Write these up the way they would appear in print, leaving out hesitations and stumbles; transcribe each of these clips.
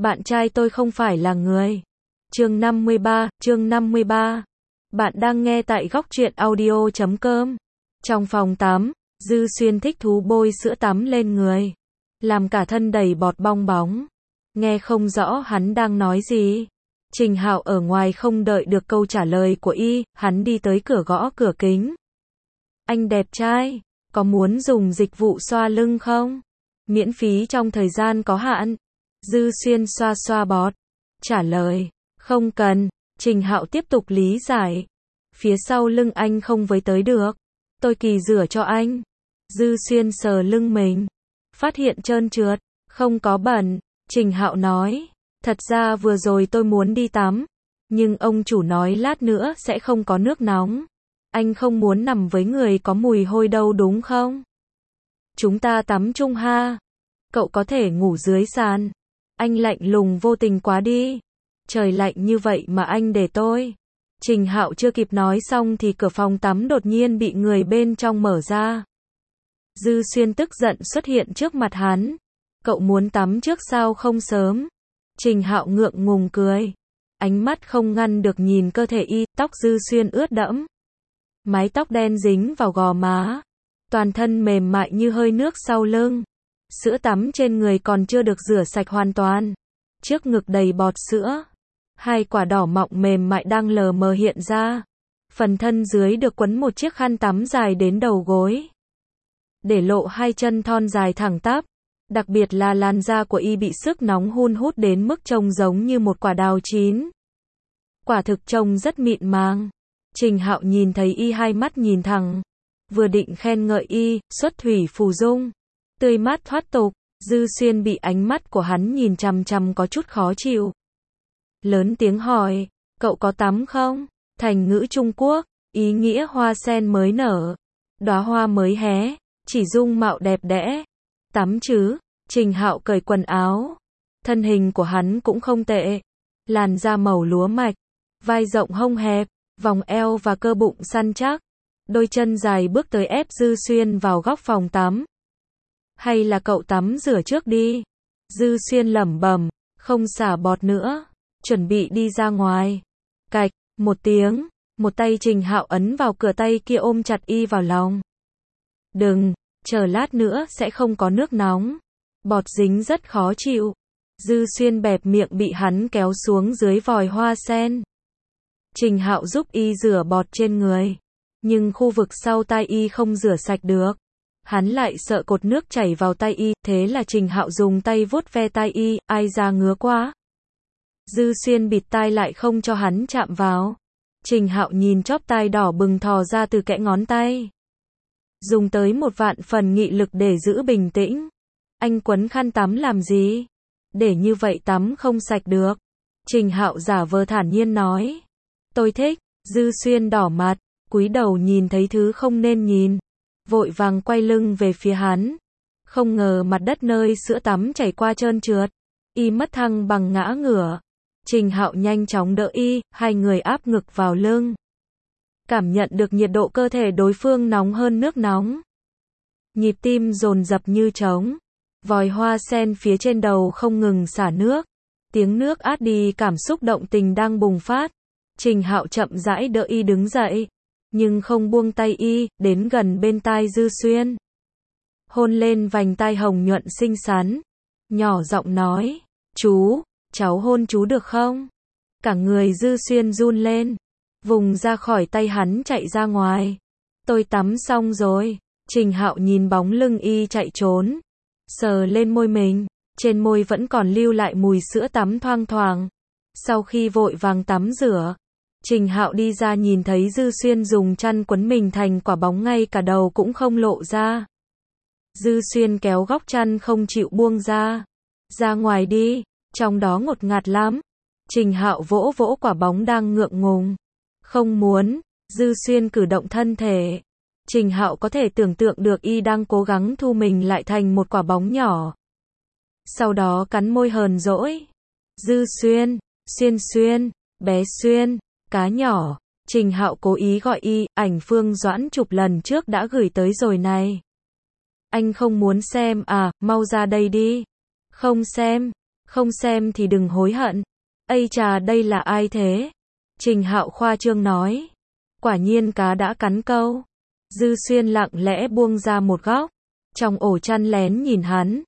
Bạn trai tôi không phải là người. Chương 53. Bạn đang nghe tại góc truyện audio.com. Trong phòng tắm, Dư Xuyên thích thú bôi sữa tắm lên người, làm cả thân đầy bọt bong bóng. Nghe không rõ hắn đang nói gì. Trình Hạo ở ngoài không đợi được câu trả lời của y, hắn đi tới cửa gõ cửa kính. Anh đẹp trai, có muốn dùng dịch vụ xoa lưng không? Miễn phí trong thời gian có hạn. Dư Xuyên xoa xoa bọt, trả lời, không cần. Trình Hạo tiếp tục lý giải, phía sau lưng anh không với tới được, tôi kỳ rửa cho anh. Dư Xuyên sờ lưng mình, phát hiện trơn trượt, không có bẩn. Trình Hạo nói, thật ra vừa rồi tôi muốn đi tắm, nhưng ông chủ nói lát nữa sẽ không có nước nóng. Anh không muốn nằm với người có mùi hôi đâu đúng không? Chúng ta tắm chung ha. Cậu có thể ngủ dưới sàn. Anh lạnh lùng vô tình quá đi. Trời lạnh như vậy mà anh để tôi. Trình Hạo chưa kịp nói xong thì cửa phòng tắm đột nhiên bị người bên trong mở ra. Dư Xuyên tức giận xuất hiện trước mặt hắn. Cậu muốn tắm trước sao không sớm? Trình Hạo ngượng ngùng cười. Ánh mắt không ngăn được nhìn cơ thể y, tóc Dư Xuyên ướt đẫm. Mái tóc đen dính vào gò má. Toàn thân mềm mại như hơi nước sau lưng. Sữa tắm trên người còn chưa được rửa sạch hoàn toàn. Trước ngực đầy bọt sữa. Hai quả đỏ mọng mềm mại đang lờ mờ hiện ra. Phần thân dưới được quấn một chiếc khăn tắm dài đến đầu gối, để lộ hai chân thon dài thẳng tắp. Đặc biệt là làn da của y bị sức nóng hun hút đến mức trông giống như một quả đào chín. Quả thực trông rất mịn màng. Trình Hạo nhìn thấy y hai mắt nhìn thẳng, vừa định khen ngợi y, xuất thủy phù dung, tươi mát thoát tục. Dư Xuyên bị ánh mắt của hắn nhìn chằm chằm có chút khó chịu. Lớn tiếng hỏi, cậu có tắm không? Thành ngữ Trung Quốc, ý nghĩa hoa sen mới nở, đóa hoa mới hé, chỉ dung mạo đẹp đẽ. Tắm chứ? Trình Hạo cởi quần áo. Thân hình của hắn cũng không tệ. Làn da màu lúa mạch, vai rộng hông hẹp, vòng eo và cơ bụng săn chắc. Đôi chân dài bước tới ép Dư Xuyên vào góc phòng tắm. Hay là cậu tắm rửa trước đi? Dư Xuyên lẩm bẩm, không xả bọt nữa, chuẩn bị đi ra ngoài. Cạch, một tiếng, một tay Trình Hạo ấn vào cửa, tay kia ôm chặt y vào lòng. Đừng, chờ lát nữa sẽ không có nước nóng. Bọt dính rất khó chịu. Dư Xuyên bẹp miệng bị hắn kéo xuống dưới vòi hoa sen. Trình Hạo giúp y rửa bọt trên người, nhưng khu vực sau tai y không rửa sạch được. Hắn lại sợ cột nước chảy vào tay y, thế là Trình Hạo dùng tay vuốt ve tai y, ai da ngứa quá. Dư Xuyên bịt tai lại không cho hắn chạm vào. Trình Hạo nhìn chóp tai đỏ bừng thò ra từ kẽ ngón tay. Dùng tới một vạn phần nghị lực để giữ bình tĩnh. Anh quấn khăn tắm làm gì? Để như vậy tắm không sạch được. Trình Hạo giả vờ thản nhiên nói. Tôi thích. Dư Xuyên đỏ mặt, cúi đầu nhìn thấy thứ không nên nhìn, vội vàng quay lưng về phía hắn. Không ngờ mặt đất nơi sữa tắm chảy qua trơn trượt, y mất thăng bằng ngã ngửa. Trình Hạo nhanh chóng đỡ y, hai người áp ngực vào lưng. Cảm nhận được nhiệt độ cơ thể đối phương nóng hơn nước nóng. Nhịp tim dồn dập như trống. Vòi hoa sen phía trên đầu không ngừng xả nước. Tiếng nước át đi cảm xúc động tình đang bùng phát. Trình Hạo chậm rãi đỡ y đứng dậy, nhưng không buông tay y, đến gần bên tai Dư Xuyên. Hôn lên vành tai hồng nhuận xinh xắn. Nhỏ giọng nói, chú, cháu hôn chú được không? Cả người Dư Xuyên run lên, vùng ra khỏi tay hắn chạy ra ngoài. Tôi tắm xong rồi. Trình Hạo nhìn bóng lưng y chạy trốn, sờ lên môi mình, trên môi vẫn còn lưu lại mùi sữa tắm thoang thoảng. Sau khi vội vàng tắm rửa, Trình Hạo đi ra nhìn thấy Dư Xuyên dùng chăn quấn mình thành quả bóng, ngay cả đầu cũng không lộ ra. Dư Xuyên kéo góc chăn không chịu buông ra. Ra ngoài đi, trong đó ngột ngạt lắm. Trình Hạo vỗ vỗ quả bóng đang ngượng ngùng. Không muốn. Dư Xuyên cử động thân thể. Trình Hạo có thể tưởng tượng được y đang cố gắng thu mình lại thành một quả bóng nhỏ. Sau đó cắn môi hờn dỗi. Dư Xuyên, Xuyên Xuyên, bé Xuyên, cá nhỏ. Trình Hạo cố ý gọi y, ảnh Phương Doãn chụp lần trước đã gửi tới rồi này. Anh không muốn xem à, mau ra đây đi. Không xem, Không xem thì đừng hối hận. Ây chà, đây là ai thế? Trình Hạo khoa trương nói. Quả nhiên cá đã cắn câu. Dư Xuyên lặng lẽ buông ra một góc. Trong ổ chăn lén nhìn hắn.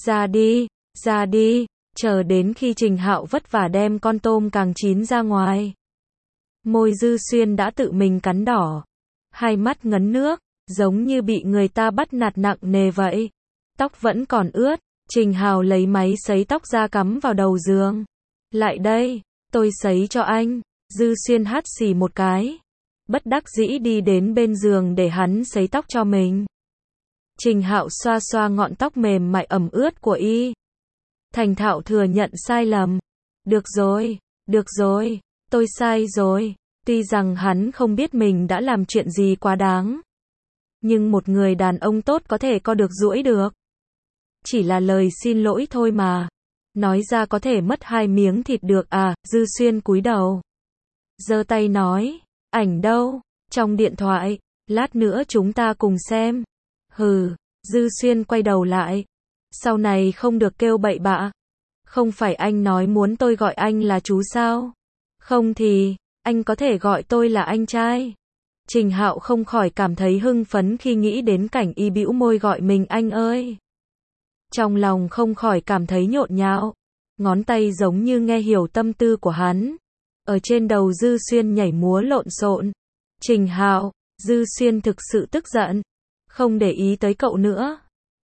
Ra đi, chờ đến khi Trình Hạo vất vả đem con tôm càng chín ra ngoài. Môi Dư Xuyên đã tự mình cắn đỏ. Hai mắt ngấn nước, giống như bị người ta bắt nạt nặng nề vậy. Tóc vẫn còn ướt, Trình Hạo lấy máy sấy tóc ra cắm vào đầu giường. Lại đây, tôi sấy cho anh. Dư Xuyên hắt xì một cái. Bất đắc dĩ đi đến bên giường để hắn sấy tóc cho mình. Trình Hạo xoa xoa ngọn tóc mềm mại ẩm ướt của y. Thành thạo thừa nhận sai lầm. Được rồi, tôi sai rồi. Tuy rằng hắn không biết mình đã làm chuyện gì quá đáng. Nhưng một người đàn ông tốt có thể co được duỗi được. Chỉ là lời xin lỗi thôi mà. Nói ra có thể mất 2 miếng thịt được à? Dư Xuyên cúi đầu. Giơ tay nói. Ảnh đâu? Trong điện thoại. Lát nữa chúng ta cùng xem. Hừ. Dư Xuyên quay đầu lại. Sau này không được kêu bậy bạ. Không phải anh nói muốn tôi gọi anh là chú sao? Không thì, anh có thể gọi tôi là anh trai. Trình Hạo không khỏi cảm thấy hưng phấn khi nghĩ đến cảnh y bĩu môi gọi mình anh ơi. Trong lòng không khỏi cảm thấy nhộn nhạo. Ngón tay giống như nghe hiểu tâm tư của hắn. Ở trên đầu Dư Xuyên nhảy múa lộn xộn. Trình Hạo, Dư Xuyên thực sự tức giận. Không để ý tới cậu nữa.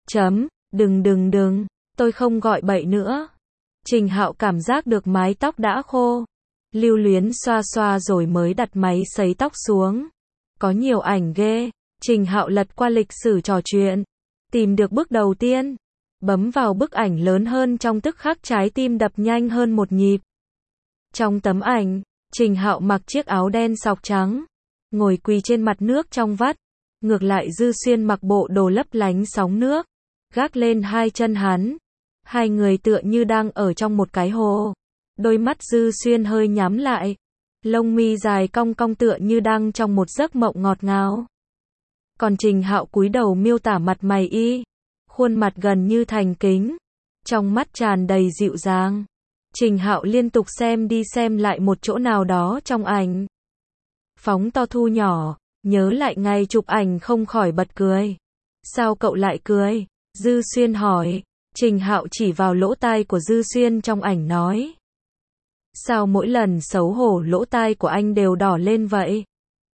Đừng, tôi không gọi bậy nữa. Trình Hạo cảm giác được mái tóc đã khô. Lưu luyến xoa xoa rồi mới đặt máy sấy tóc xuống. Có nhiều ảnh ghê. Trình Hạo lật qua lịch sử trò chuyện. Tìm được bức đầu tiên. Bấm vào bức ảnh lớn hơn, trong tức khắc trái tim đập nhanh hơn một nhịp. Trong tấm ảnh, Trình Hạo mặc chiếc áo đen sọc trắng. Ngồi quỳ trên mặt nước trong vắt. Ngược lại Dư Xuyên mặc bộ đồ lấp lánh sóng nước. Gác lên hai chân hắn. Hai người tựa như đang ở trong một cái hồ. Đôi mắt Dư Xuyên hơi nhắm lại. Lông mi dài cong cong tựa như đang trong một giấc mộng ngọt ngào. Còn Trình Hạo cúi đầu miêu tả mặt mày y. Khuôn mặt gần như thành kính. Trong mắt tràn đầy dịu dàng. Trình Hạo liên tục xem đi xem lại một chỗ nào đó trong ảnh. Phóng to thu nhỏ. Nhớ lại ngày chụp ảnh không khỏi bật cười. Sao cậu lại cười? Dư Xuyên hỏi. Trình Hạo chỉ vào lỗ tai của Dư Xuyên trong ảnh nói. Sao mỗi lần xấu hổ lỗ tai của anh đều đỏ lên vậy?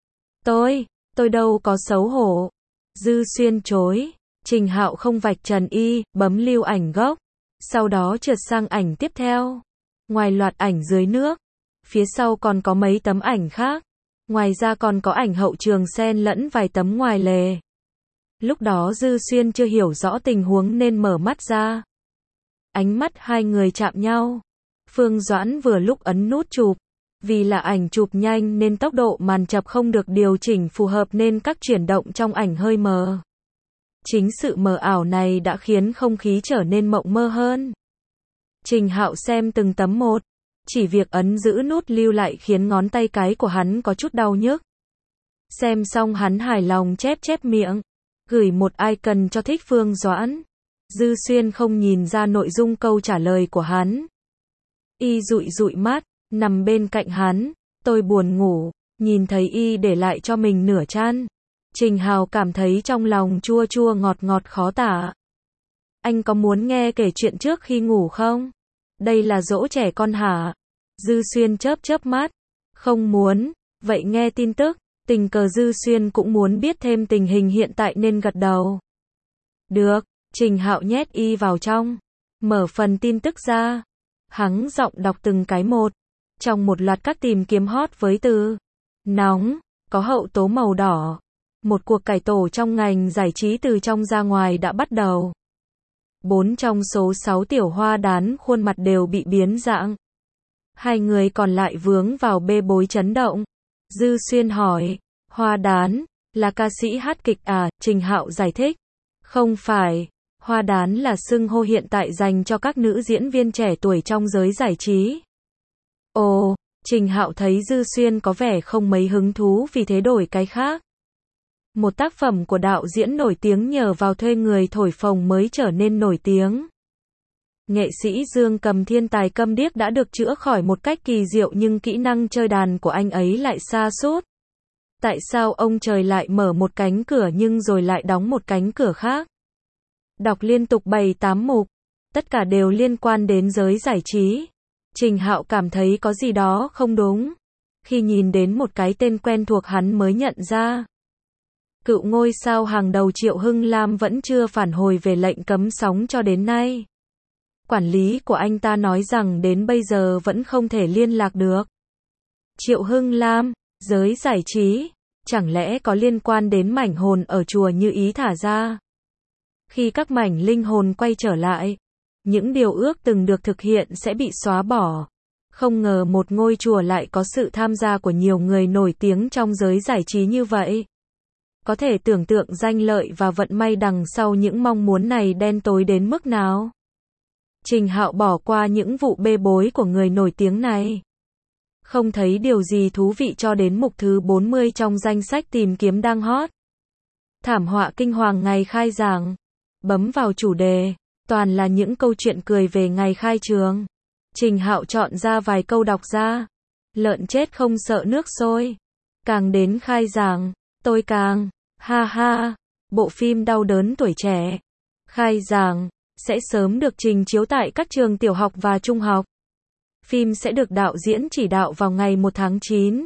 Tôi đâu có xấu hổ. Dư Xuyên chối. Trình Hạo không vạch trần y, bấm lưu ảnh gốc. Sau đó trượt sang ảnh tiếp theo. Ngoài loạt ảnh dưới nước, phía sau còn có mấy tấm ảnh khác. Ngoài ra còn có ảnh hậu trường xen lẫn vài tấm ngoài lề. Lúc đó Dư Xuyên chưa hiểu rõ tình huống nên mở mắt ra. Ánh mắt hai người chạm nhau. Phương Doãn vừa lúc ấn nút chụp. Vì là ảnh chụp nhanh nên tốc độ màn chập không được điều chỉnh phù hợp nên các chuyển động trong ảnh hơi mờ. Chính sự mờ ảo này đã khiến không khí trở nên mộng mơ hơn. Trình Hạo xem từng tấm một. Chỉ việc ấn giữ nút lưu lại khiến ngón tay cái của hắn có chút đau nhức. Xem xong hắn hài lòng chép miệng. Gửi một icon cho thích Phương Doãn. Dư Xuyên không nhìn ra nội dung câu trả lời của hắn. Y dụi mắt, nằm bên cạnh hắn. Tôi buồn ngủ, nhìn thấy y để lại cho mình nửa chăn. Trình Hạo cảm thấy trong lòng chua chua ngọt khó tả. Anh có muốn nghe kể chuyện trước khi ngủ không? Đây là dỗ trẻ con hả? Dư Xuyên chớp mắt. Không muốn, vậy nghe tin tức. Tình cờ Dư Xuyên cũng muốn biết thêm tình hình hiện tại nên gật đầu. Được, Trình Hạo nhét y vào trong. Mở phần tin tức ra. Hắn giọng đọc từng cái một. Trong một loạt các tìm kiếm hot với từ nóng, có hậu tố màu đỏ. Một cuộc cải tổ trong ngành giải trí từ trong ra ngoài đã bắt đầu. 4 trong số 6 tiểu hoa đán khuôn mặt đều bị biến dạng. 2 người còn lại vướng vào bê bối chấn động. Dư Xuyên hỏi, hoa đán, là ca sĩ hát kịch à? Trình Hạo giải thích. Không phải, hoa đán là xưng hô hiện tại dành cho các nữ diễn viên trẻ tuổi trong giới giải trí. Ồ, Trình Hạo thấy Dư Xuyên có vẻ không mấy hứng thú vì thế đổi cái khác. Một tác phẩm của đạo diễn nổi tiếng nhờ vào thuê người thổi phồng mới trở nên nổi tiếng. Nghệ sĩ Dương Cầm thiên tài câm điếc đã được chữa khỏi một cách kỳ diệu nhưng kỹ năng chơi đàn của anh ấy lại sa sút. Tại sao ông trời lại mở một cánh cửa nhưng rồi lại đóng một cánh cửa khác? Đọc liên tục 7-8 mục, tất cả đều liên quan đến giới giải trí. Trình Hạo cảm thấy có gì đó không đúng. Khi nhìn đến một cái tên quen thuộc hắn mới nhận ra. Cựu ngôi sao hàng đầu Triệu Hưng Lam vẫn chưa phản hồi về lệnh cấm sóng cho đến nay. Quản lý của anh ta nói rằng đến bây giờ vẫn không thể liên lạc được. Triệu Hưng Lam, giới giải trí, chẳng lẽ có liên quan đến mảnh hồn ở chùa Như Ý thả ra? Khi các mảnh linh hồn quay trở lại, những điều ước từng được thực hiện sẽ bị xóa bỏ. Không ngờ một ngôi chùa lại có sự tham gia của nhiều người nổi tiếng trong giới giải trí như vậy. Có thể tưởng tượng danh lợi và vận may đằng sau những mong muốn này đen tối đến mức nào. Trình Hạo bỏ qua những vụ bê bối của người nổi tiếng này. Không thấy điều gì thú vị cho đến mục thứ 40 trong danh sách tìm kiếm đang hot. Thảm họa kinh hoàng ngày khai giảng. Bấm vào chủ đề, toàn là những câu chuyện cười về ngày khai trường. Trình Hạo chọn ra vài câu đọc ra. Lợn chết không sợ nước sôi. Càng đến khai giảng, tôi càng, ha ha, bộ phim đau đớn tuổi trẻ. Khai giảng, sẽ sớm được trình chiếu tại các trường tiểu học và trung học. Phim sẽ được đạo diễn chỉ đạo vào ngày 1 tháng 9.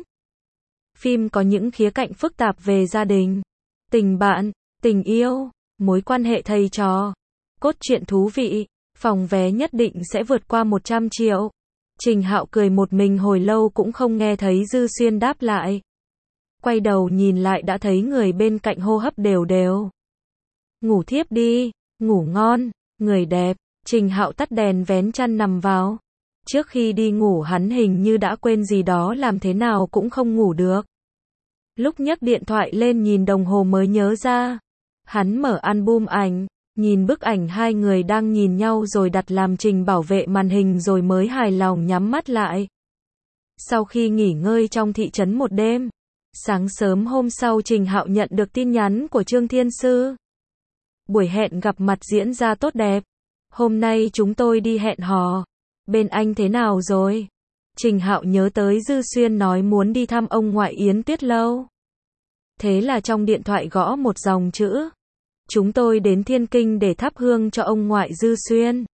Phim có những khía cạnh phức tạp về gia đình, tình bạn, tình yêu, mối quan hệ thầy trò. Cốt truyện thú vị, phòng vé nhất định sẽ vượt qua 100 triệu. Trình Hạo cười một mình hồi lâu cũng không nghe thấy Dư Xuyên đáp lại. Quay đầu nhìn lại đã thấy người bên cạnh hô hấp đều đều. Ngủ thiếp đi, ngủ ngon, người đẹp. Trình Hạo tắt đèn vén chăn nằm vào. Trước khi đi ngủ hắn hình như đã quên gì đó làm thế nào cũng không ngủ được. Lúc nhấc điện thoại lên nhìn đồng hồ mới nhớ ra. Hắn mở album ảnh, nhìn bức ảnh hai người đang nhìn nhau rồi đặt làm trình bảo vệ màn hình rồi mới hài lòng nhắm mắt lại. Sau khi nghỉ ngơi trong thị trấn một đêm, sáng sớm hôm sau Trình Hạo nhận được tin nhắn của Trương Thiên Sư. Buổi hẹn gặp mặt diễn ra tốt đẹp. Hôm nay chúng tôi đi hẹn hò. Bên anh thế nào rồi? Trình Hạo nhớ tới Dư Xuyên nói muốn đi thăm ông ngoại Yến Tuyết Lâu. Thế là trong điện thoại gõ một dòng chữ. Chúng tôi đến Thiên Kinh để thắp hương cho ông ngoại Dư Xuyên.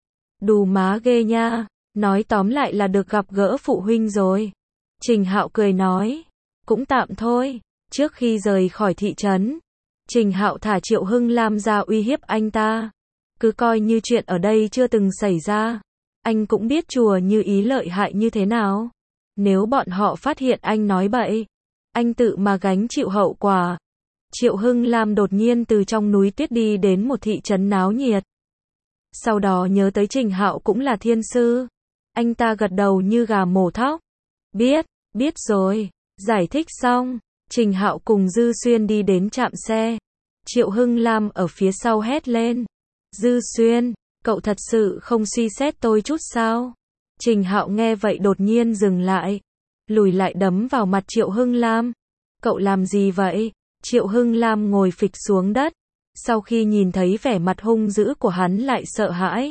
Đù má ghê nha, nói tóm lại là được gặp gỡ phụ huynh rồi. Trình Hạo cười nói, cũng tạm thôi. Trước khi rời khỏi thị trấn, Trình Hạo thả Triệu Hưng Lam ra uy hiếp anh ta. Cứ coi như chuyện ở đây chưa từng xảy ra. Anh cũng biết chùa Như Ý lợi hại như thế nào. Nếu bọn họ phát hiện anh nói bậy, anh tự mà gánh chịu hậu quả. Triệu Hưng Lam đột nhiên từ trong núi tuyết đi đến một thị trấn náo nhiệt. Sau đó nhớ tới Trình Hạo cũng là thiên sư. Anh ta gật đầu như gà mổ thóc. Biết rồi. Giải thích xong, Trình Hạo cùng Dư Xuyên đi đến trạm xe. Triệu Hưng Lam ở phía sau hét lên. Dư Xuyên, cậu thật sự không suy xét tôi chút sao? Trình Hạo nghe vậy đột nhiên dừng lại. Lùi lại đấm vào mặt Triệu Hưng Lam. Cậu làm gì vậy? Triệu Hưng Lam ngồi phịch xuống đất. Sau khi nhìn thấy vẻ mặt hung dữ của hắn lại sợ hãi.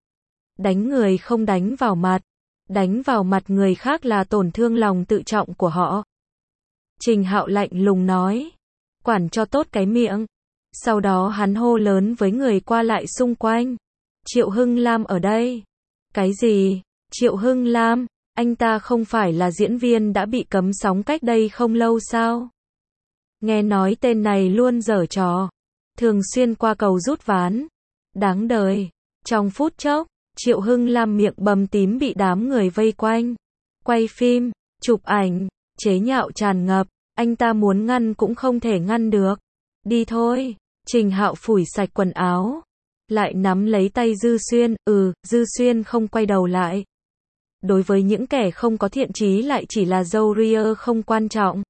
Đánh người không đánh vào mặt. Đánh vào mặt người khác là tổn thương lòng tự trọng của họ. Trình Hạo lạnh lùng nói. Quản cho tốt cái miệng. Sau đó hắn hô lớn với người qua lại xung quanh. Triệu Hưng Lam ở đây. Cái gì? Triệu Hưng Lam, anh ta không phải là diễn viên đã bị cấm sóng cách đây không lâu sao? Nghe nói tên này luôn giở trò. Thường xuyên qua cầu rút ván. Đáng đời. Trong phút chốc, Triệu Hưng Lam miệng bầm tím bị đám người vây quanh. Quay phim, chụp ảnh, chế nhạo tràn ngập. Anh ta muốn ngăn cũng không thể ngăn được. Đi thôi. Trình Hạo phủi sạch quần áo. Lại nắm lấy tay Dư Xuyên. Dư Xuyên không quay đầu lại. Đối với những kẻ không có thiện chí lại chỉ là dâu ria không quan trọng.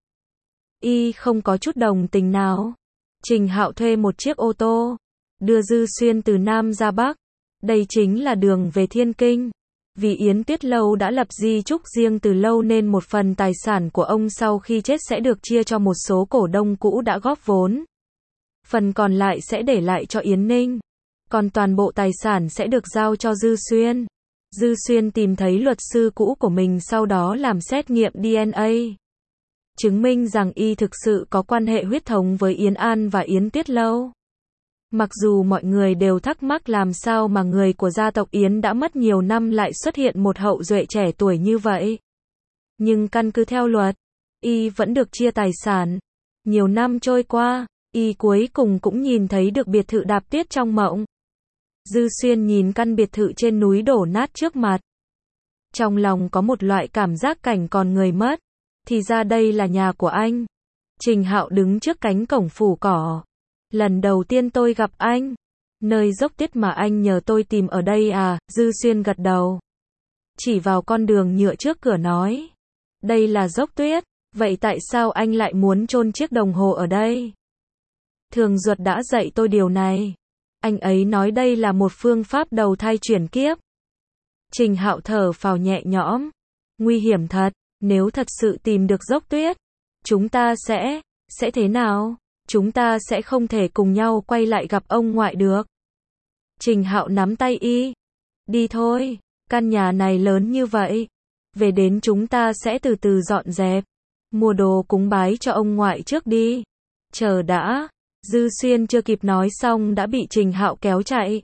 Y không có chút đồng tình nào. Trình Hạo thuê một chiếc ô tô. Đưa Dư Xuyên từ Nam ra Bắc. Đây chính là đường về Thiên Kinh. Vì Yến Tuyết Lâu đã lập di chúc riêng từ lâu nên một phần tài sản của ông sau khi chết sẽ được chia cho một số cổ đông cũ đã góp vốn. Phần còn lại sẽ để lại cho Yến Ninh. còn toàn bộ tài sản sẽ được giao cho Dư Xuyên. Dư Xuyên tìm thấy luật sư cũ của mình sau đó làm xét nghiệm DNA. Chứng minh rằng y thực sự có quan hệ huyết thống với Yến An và Yến Tuyết Lâu. Mặc dù mọi người đều thắc mắc làm sao mà người của gia tộc Yến đã mất nhiều năm lại xuất hiện một hậu duệ trẻ tuổi như vậy. Nhưng căn cứ theo luật, y vẫn được chia tài sản. Nhiều năm trôi qua, y cuối cùng cũng nhìn thấy được biệt thự đạp tuyết trong mộng. Dư Xuyên nhìn căn biệt thự trên núi đổ nát trước mặt. Trong lòng có một loại cảm giác cảnh còn người mất. Thì ra đây là nhà của anh. Trình Hạo đứng trước cánh cổng phủ cỏ. Lần đầu tiên tôi gặp anh. Nơi dốc tuyết mà anh nhờ tôi tìm ở đây à? Dư Xuyên gật đầu. Chỉ vào con đường nhựa trước cửa nói. Đây là dốc tuyết. Vậy tại sao anh lại muốn chôn chiếc đồng hồ ở đây? Thường Duật đã dạy tôi điều này. Anh ấy nói đây là một phương pháp đầu thai chuyển kiếp. Trình Hạo thở phào nhẹ nhõm. Nguy hiểm thật. Nếu thật sự tìm được dốc tuyết, chúng ta sẽ thế nào? Chúng ta sẽ không thể cùng nhau quay lại gặp ông ngoại được. Trình Hạo nắm tay y. Đi thôi, căn nhà này lớn như vậy. Về đến chúng ta sẽ từ từ dọn dẹp. Mua đồ cúng bái cho ông ngoại trước đi. Chờ đã. Dư Xuyên chưa kịp nói xong đã bị Trình Hạo kéo chạy.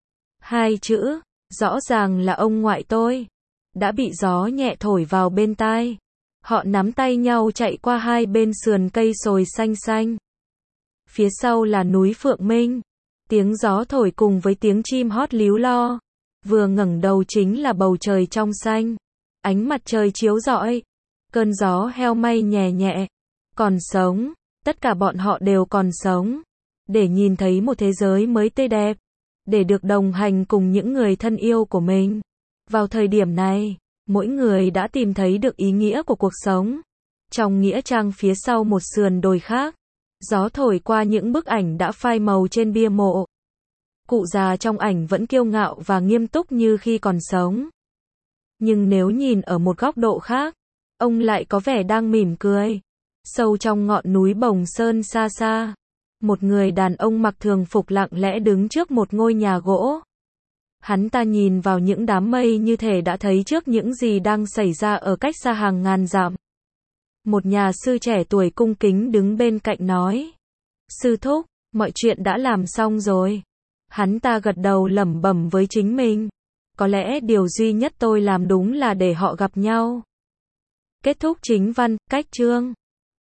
Hai chữ, rõ ràng là ông ngoại tôi. Đã bị gió nhẹ thổi vào bên tai. Họ nắm tay nhau chạy qua hai bên sườn cây sồi xanh xanh. Phía sau là núi Phượng Minh. Tiếng gió thổi cùng với tiếng chim hót líu lo. Vừa ngẩng đầu chính là bầu trời trong xanh. Ánh mặt trời chiếu rọi. Cơn gió heo may nhẹ nhẹ. Còn sống. Tất cả bọn họ đều còn sống. Để nhìn thấy một thế giới mới tươi đẹp. Để được đồng hành cùng những người thân yêu của mình. Vào thời điểm này, mỗi người đã tìm thấy được ý nghĩa của cuộc sống. Trong nghĩa trang phía sau một sườn đồi khác, gió thổi qua những bức ảnh đã phai màu trên bia mộ. Cụ già trong ảnh vẫn kiêu ngạo và nghiêm túc như khi còn sống. Nhưng nếu nhìn ở một góc độ khác, ông lại có vẻ đang mỉm cười. Sâu trong ngọn núi Bồng Sơn xa xa, một người đàn ông mặc thường phục lặng lẽ đứng trước một ngôi nhà gỗ. Hắn ta nhìn vào những đám mây như thể đã thấy trước những gì đang xảy ra ở cách xa hàng ngàn dặm. Một nhà sư trẻ tuổi cung kính đứng bên cạnh nói. Sư thúc, mọi chuyện đã làm xong rồi. Hắn ta gật đầu lẩm bẩm với chính mình. Có lẽ điều duy nhất tôi làm đúng là để họ gặp nhau. Kết thúc chính văn, cách chương.